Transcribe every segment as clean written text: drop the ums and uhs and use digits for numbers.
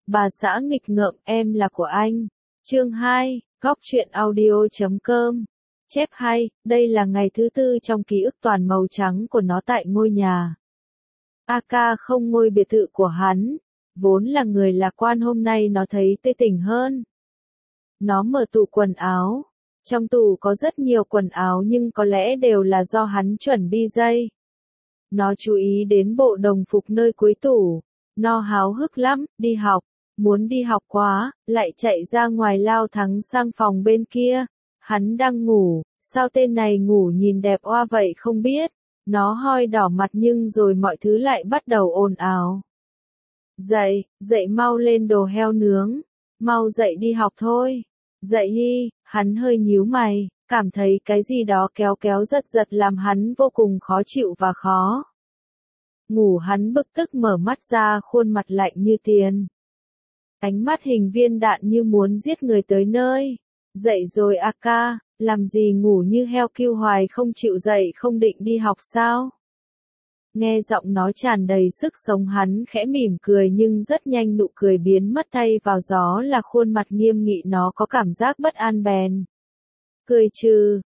Bà xã nghịch ngợm, em là của anh. Chương 2, Góc truyện audio.com. Chép hay, đây là ngày thứ tư trong ký ức toàn màu trắng của nó tại ngôi nhà. AK không ngôi biệt thự của hắn, vốn là người lạc quan, hôm nay nó thấy tươi tỉnh hơn. Nó mở tủ quần áo. Trong tủ có rất nhiều quần áo nhưng có lẽ đều là do hắn chuẩn bị dây. Nó chú ý đến bộ đồng phục nơi cuối tủ. Nó háo hức lắm, đi học. Muốn đi học quá, lại chạy ra ngoài lao thắng sang phòng bên kia. Hắn đang ngủ, sao tên này ngủ nhìn đẹp oa vậy không biết. Nó hoi đỏ mặt nhưng rồi mọi thứ lại bắt đầu ồn ào. Dậy, dậy mau lên đồ heo nướng. Mau dậy đi học thôi. Dậy đi, hắn hơi nhíu mày, cảm thấy cái gì đó kéo kéo giật giật làm hắn vô cùng khó chịu và khó ngủ. Hắn bực tức mở mắt ra, khuôn mặt lạnh như tiền. Ánh mắt hình viên đạn như muốn giết người tới nơi. Dậy rồi AK, làm gì ngủ như heo kêu hoài không chịu dậy, không định đi học sao? Nghe giọng nói tràn đầy sức sống, hắn khẽ mỉm cười nhưng rất nhanh nụ cười biến mất, thay vào gió là khuôn mặt nghiêm nghị. Nó có cảm giác bất an bèn cười trừ,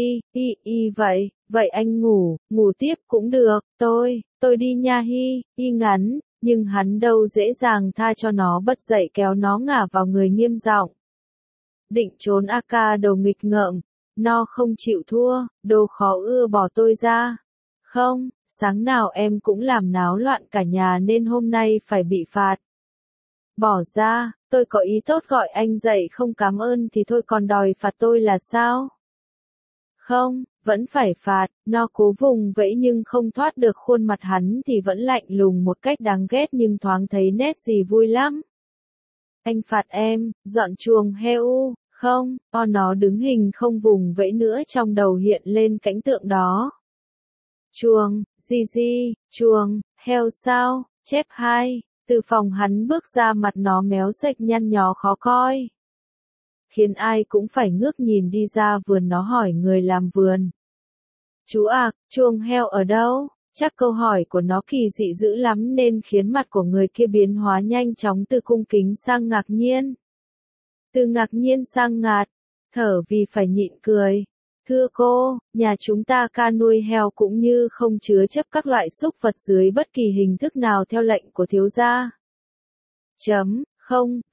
vậy anh ngủ tiếp cũng được, tôi đi nha ngắn, nhưng hắn đâu dễ dàng tha cho nó, bật dậy kéo nó ngả vào người nghiêm giọng. Định trốn AK đầu nghịch ngợm, nó không chịu thua, đồ khó ưa, bỏ tôi ra. Không, sáng nào em cũng làm náo loạn cả nhà nên hôm nay phải bị phạt. Bỏ ra, tôi có ý tốt gọi anh dậy không cảm ơn thì thôi, còn đòi phạt tôi là sao? Không, vẫn phải phạt. Nó cố vùng vẫy nhưng không thoát được, khuôn mặt hắn thì vẫn lạnh lùng một cách đáng ghét nhưng thoáng thấy nét gì vui lắm. Anh phạt em, dọn chuồng heo. Không, nó đứng hình không vùng vẫy nữa, trong đầu hiện lên cảnh tượng đó. Chuồng, chuồng, heo sao? Chép 2, từ phòng hắn bước ra, mặt nó méo sệch nhăn nhó khó coi, khiến ai cũng phải ngước nhìn. đi ra vườn, nó hỏi người làm vườn. Chú à, chuồng heo ở đâu? Chắc câu hỏi của nó kỳ dị dữ lắm nên khiến mặt của người kia biến hóa nhanh chóng từ cung kính sang ngạc nhiên. Từ ngạc nhiên sang ngạt, thở vì phải nhịn cười. Thưa cô, nhà chúng ta nuôi heo cũng như không chứa chấp các loại súc vật dưới bất kỳ hình thức nào theo lệnh của thiếu gia. Không,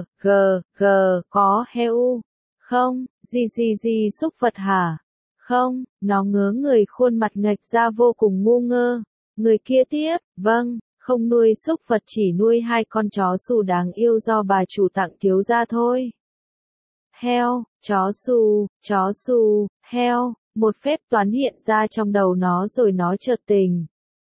có heo. Không, gì súc vật hả? Không, nó ngớ người, khuôn mặt nghệch ra vô cùng ngu ngơ. Người kia tiếp, vâng, không nuôi súc vật, chỉ nuôi 2 con chó xù đáng yêu do bà chủ tặng thiếu gia thôi. Heo, chó xù, heo, một phép toán hiện ra trong đầu nó rồi nó chợt tỉnh.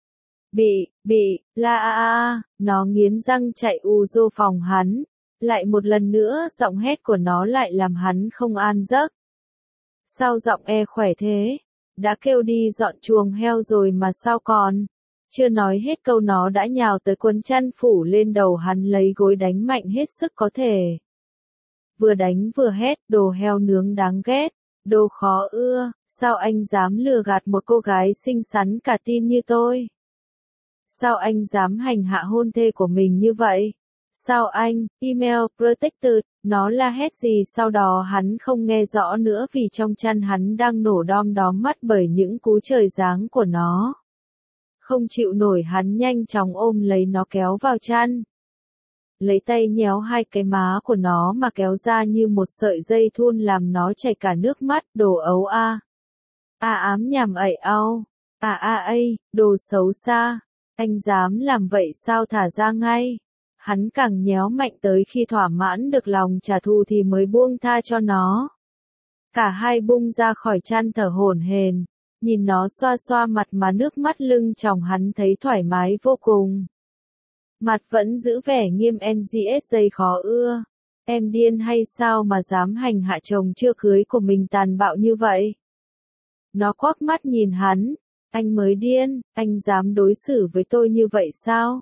Nó nghiến răng chạy vô phòng hắn. Lại một lần nữa giọng hét của nó lại làm hắn không an giấc. Sao giọng khỏe thế? Đã kêu đi dọn chuồng heo rồi mà sao còn? Chưa nói hết câu nó đã nhào tới quấn chăn phủ lên đầu hắn, lấy gối đánh mạnh hết sức có thể. Vừa đánh vừa hét, đồ heo nướng đáng ghét, đồ khó ưa, sao anh dám lừa gạt một cô gái xinh xắn cả tin như tôi? Sao anh dám hành hạ hôn thê của mình như vậy? Sao anh, email protected, nó la hét gì sau đó hắn không nghe rõ nữa vì trong chăn hắn đang nổ đom đóm mắt bởi những cú trời giáng của nó. Không chịu nổi, hắn nhanh chóng ôm lấy nó kéo vào chăn. Lấy tay nhéo 2 cái má của nó mà kéo ra như một sợi dây thun làm nó chảy cả nước mắt, đồ ấu a. Ám nhảm ậy au. Đồ xấu xa. Anh dám làm vậy sao, thả ra ngay. Hắn càng nhéo mạnh tới khi thỏa mãn được lòng trả thù thì mới buông tha cho nó. Cả hai bung ra khỏi chăn thở hổn hển, nhìn nó xoa xoa mặt mà nước mắt lưng tròng, hắn thấy thoải mái vô cùng. Mặt vẫn giữ vẻ nghiêm NGSJ khó ưa. Em điên hay sao mà dám hành hạ chồng chưa cưới của mình tàn bạo như vậy? Nó quắc mắt nhìn hắn. Anh mới điên, anh dám đối xử với tôi như vậy sao?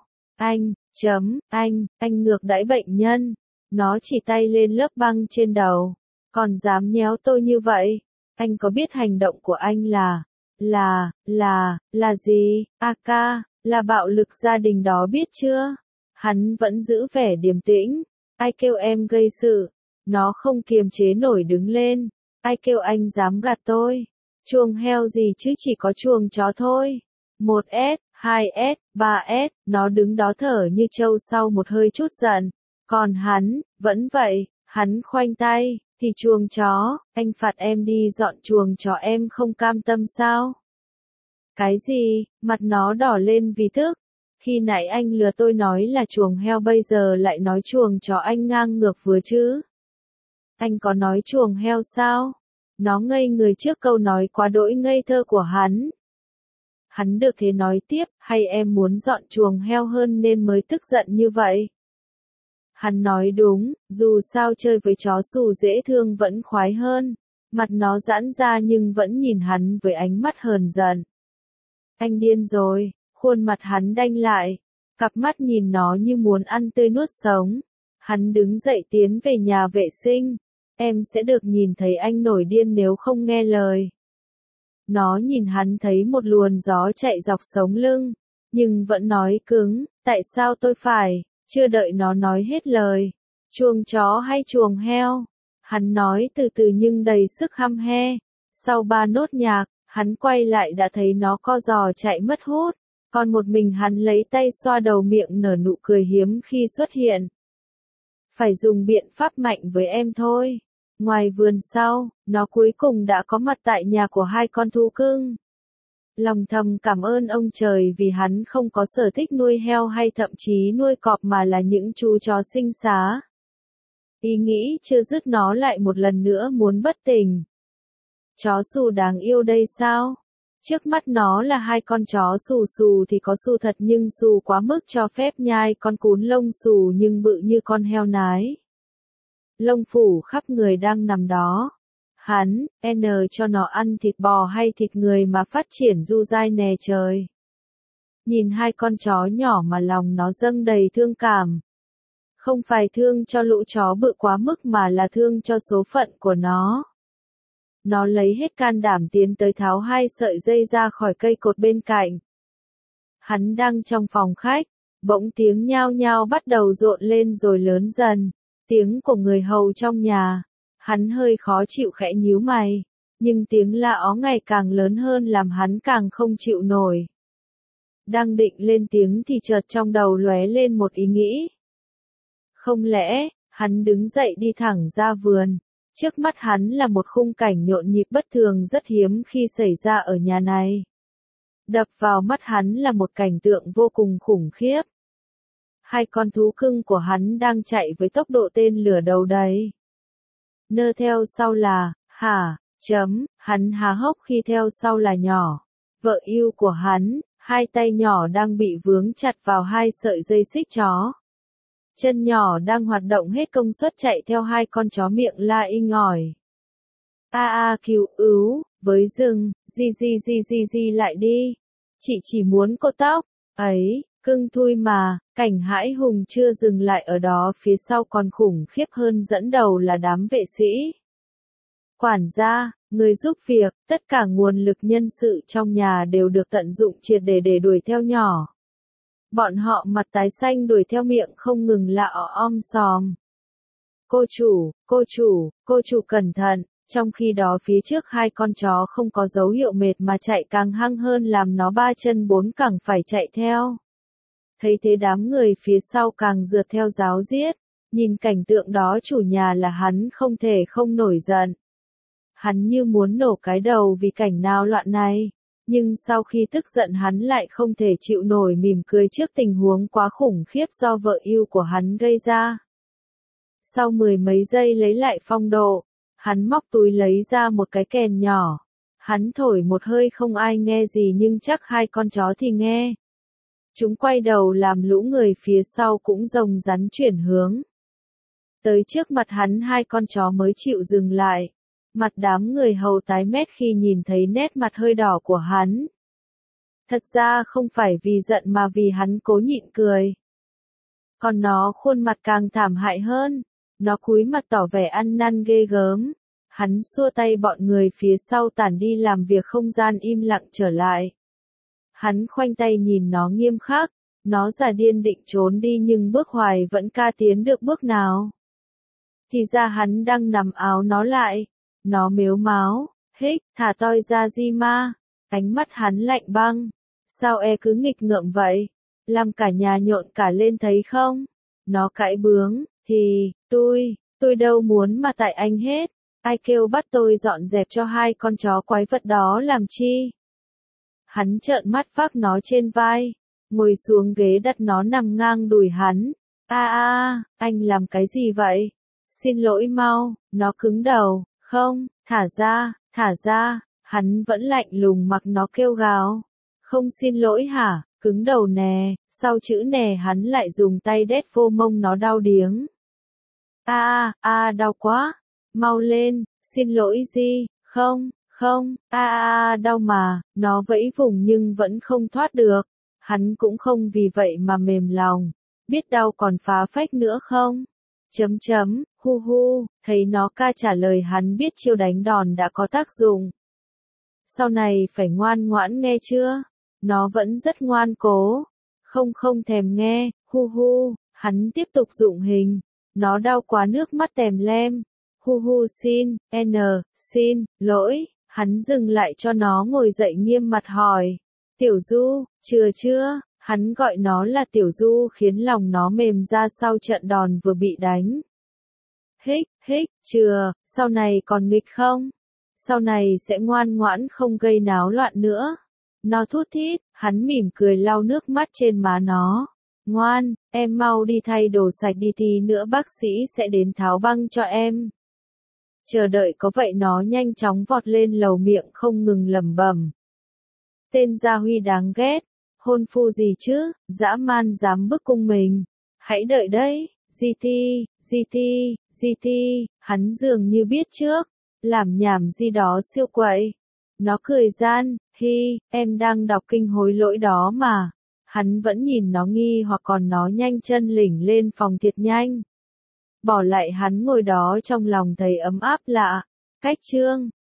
Anh ngược đãi bệnh nhân. Nó chỉ tay lên lớp băng trên đầu. Còn dám nhéo tôi như vậy? Anh có biết hành động của anh là gì? AK, là bạo lực gia đình đó, biết chưa? Hắn vẫn giữ vẻ điềm tĩnh. Ai kêu em gây sự? Nó không kiềm chế nổi đứng lên. Ai kêu anh dám gạt tôi? Chuồng heo gì chứ chỉ có chuồng chó thôi. 1S, 2S, 3S, nó đứng đó thở như trâu sau một hơi chút giận. Còn hắn, vẫn vậy, hắn khoanh tay, thì chuồng chó, anh phạt em đi dọn chuồng chó em không cam tâm sao? Cái gì, mặt nó đỏ lên vì tức. Khi nãy anh lừa tôi nói là chuồng heo bây giờ lại nói chuồng chó anh ngang ngược vừa chứ. Anh có nói chuồng heo sao? Nó ngây người trước câu nói quá đỗi ngây thơ của hắn. Hắn được thế nói tiếp, hay em muốn dọn chuồng heo hơn nên mới tức giận như vậy? Hắn nói đúng, dù sao chơi với chó xù dễ thương vẫn khoái hơn. Mặt nó giãn ra nhưng vẫn nhìn hắn với ánh mắt hờn giận. Anh điên rồi, khuôn mặt hắn đanh lại, cặp mắt nhìn nó như muốn ăn tươi nuốt sống. Hắn đứng dậy tiến về nhà vệ sinh. Em sẽ được nhìn thấy anh nổi điên nếu không nghe lời. Nó nhìn hắn thấy một luồn gió chạy dọc sống lưng, nhưng vẫn nói cứng, tại sao tôi phải, chưa đợi nó nói hết lời. Chuồng chó hay chuồng heo? Hắn nói từ từ nhưng đầy sức hăm he. Sau 3 nốt nhạc, hắn quay lại đã thấy nó co giò chạy mất hút, còn một mình hắn lấy tay xoa đầu miệng nở nụ cười hiếm khi xuất hiện. Phải dùng biện pháp mạnh với em thôi. Ngoài vườn sau, nó cuối cùng đã có mặt tại nhà của 2 con thú cưng. Lòng thầm cảm ơn ông trời vì hắn không có sở thích nuôi heo hay thậm chí nuôi cọp mà là những chú chó sinh xá. Ý nghĩ chưa dứt nó lại một lần nữa muốn bất tỉnh. Chó xù đáng yêu đây sao? Trước mắt nó là 2 con chó xù xù thì có xù thật nhưng xù quá mức cho phép nhai con cún lông xù nhưng bự như con heo nái. Lông phủ khắp người đang nằm đó. Hắn, cho nó ăn thịt bò hay thịt người mà phát triển du dai nè trời. Nhìn 2 con chó nhỏ mà lòng nó dâng đầy thương cảm. Không phải thương cho lũ chó bự quá mức mà là thương cho số phận của nó. Nó lấy hết can đảm tiến tới tháo 2 sợi dây ra khỏi cây cột bên cạnh. Hắn đang trong phòng khách, bỗng tiếng nhao nhao bắt đầu rộn lên rồi lớn dần. Tiếng của người hầu trong nhà. Hắn hơi khó chịu khẽ nhíu mày, nhưng tiếng la ó ngày càng lớn hơn làm hắn càng không chịu nổi. Đang định lên tiếng thì chợt trong đầu lóe lên một ý nghĩ. Không lẽ, hắn đứng dậy đi thẳng ra vườn. Trước mắt hắn là một khung cảnh nhộn nhịp bất thường rất hiếm khi xảy ra ở nhà này. Đập vào mắt hắn là một cảnh tượng vô cùng khủng khiếp. 2 con thú cưng của hắn đang chạy với tốc độ tên lửa đầu đầy. Nơ theo sau là, hắn há hốc khi theo sau là nhỏ. Vợ yêu của hắn, 2 tay nhỏ đang bị vướng chặt vào 2 sợi dây xích chó. Chân nhỏ đang hoạt động hết công suất chạy theo 2 con chó miệng la inh ỏi. Cứu ứu, với rừng, gì lại đi. Chị chỉ muốn cột tóc, ấy, cưng thui mà, cảnh hãi hùng chưa dừng lại ở đó phía sau còn khủng khiếp hơn dẫn đầu là đám vệ sĩ. Quản gia, người giúp việc, tất cả nguồn lực nhân sự trong nhà đều được tận dụng triệt để đuổi theo nhỏ. Bọn họ mặt tái xanh đuổi theo miệng không ngừng la om sòm. Cô chủ cẩn thận, trong khi đó phía trước 2 con chó không có dấu hiệu mệt mà chạy càng hăng hơn làm nó 3 chân 4 cẳng phải chạy theo. Thấy thế đám người phía sau càng rượt theo ráo riết, nhìn cảnh tượng đó chủ nhà là hắn không thể không nổi giận. Hắn như muốn nổ cái đầu vì cảnh náo loạn này, nhưng sau khi tức giận hắn lại không thể chịu nổi mỉm cười trước tình huống quá khủng khiếp do vợ yêu của hắn gây ra. Sau 10 mấy giây lấy lại phong độ, hắn móc túi lấy ra một cái kèn nhỏ. Hắn thổi một hơi không ai nghe gì nhưng chắc 2 con chó thì nghe. Chúng quay đầu làm lũ người phía sau cũng rồng rắn chuyển hướng. Tới trước mặt hắn 2 con chó mới chịu dừng lại. Mặt đám người hầu tái mét khi nhìn thấy nét mặt hơi đỏ của hắn. Thật ra không phải vì giận mà vì hắn cố nhịn cười. Còn nó khuôn mặt càng thảm hại hơn. Nó cúi mặt tỏ vẻ ăn năn ghê gớm. Hắn xua tay bọn người phía sau tản đi làm việc không gian im lặng trở lại. Hắn khoanh tay nhìn nó nghiêm khắc. Nó giả điên định trốn đi nhưng bước hoài vẫn ca tiến được bước nào. Thì ra hắn đang nắm áo nó lại. Nó mếu máo, hích, thả toi ra di ma. Ánh mắt hắn lạnh băng. Sao cứ nghịch ngợm vậy? Làm cả nhà nhộn cả lên thấy không? Nó cãi bướng, thì, tôi đâu muốn mà tại anh hết. Ai kêu bắt tôi dọn dẹp cho hai con chó quái vật đó làm chi? Hắn trợn mắt vác nó trên vai, ngồi xuống ghế đặt nó nằm ngang đùi hắn. Anh làm cái gì vậy? Xin lỗi mau, nó cứng đầu, không, thả ra, hắn vẫn lạnh lùng mặc nó kêu gào. Không xin lỗi hả, cứng đầu nè, sau chữ nè hắn lại dùng tay đét vô mông nó đau điếng. Đau quá, mau lên, xin lỗi gì, không, đau mà, nó vẫy vùng nhưng vẫn không thoát được. Hắn cũng không vì vậy mà mềm lòng, biết đau còn phá phách nữa không? Hu, thấy nó ca trả lời hắn biết chiêu đánh đòn đã có tác dụng. Sau này phải ngoan ngoãn nghe chưa? Nó vẫn rất ngoan cố. Không thèm nghe, hu, hắn tiếp tục dụng hình. Nó đau quá nước mắt tèm lem. Hu xin lỗi, hắn dừng lại cho nó ngồi dậy nghiêm mặt hỏi. Tiểu Du, chưa, hắn gọi nó là Tiểu Du khiến lòng nó mềm ra sau trận đòn vừa bị đánh. Hích, chưa, sau này còn nghịch không? Sau này sẽ ngoan ngoãn không gây náo loạn nữa. Nó thút thít, hắn mỉm cười lau nước mắt trên má nó. Ngoan, em mau đi thay đồ sạch đi thì nữa bác sĩ sẽ đến tháo băng cho em. Chờ đợi có vậy nó nhanh chóng vọt lên lầu miệng không ngừng lẩm bẩm. Tên Gia Huy đáng ghét, hôn phu gì chứ, dã man dám bức cung mình. Hãy đợi đấy, GT, hắn dường như biết trước, làm nhảm gì đó siêu quậy. Nó cười gian, em đang đọc kinh hối lỗi đó mà. Hắn vẫn nhìn nó nghi hoặc còn nó nhanh chân lỉnh lên phòng thiệt nhanh. Bỏ lại hắn ngồi đó trong lòng thấy ấm áp lạ. Cách chương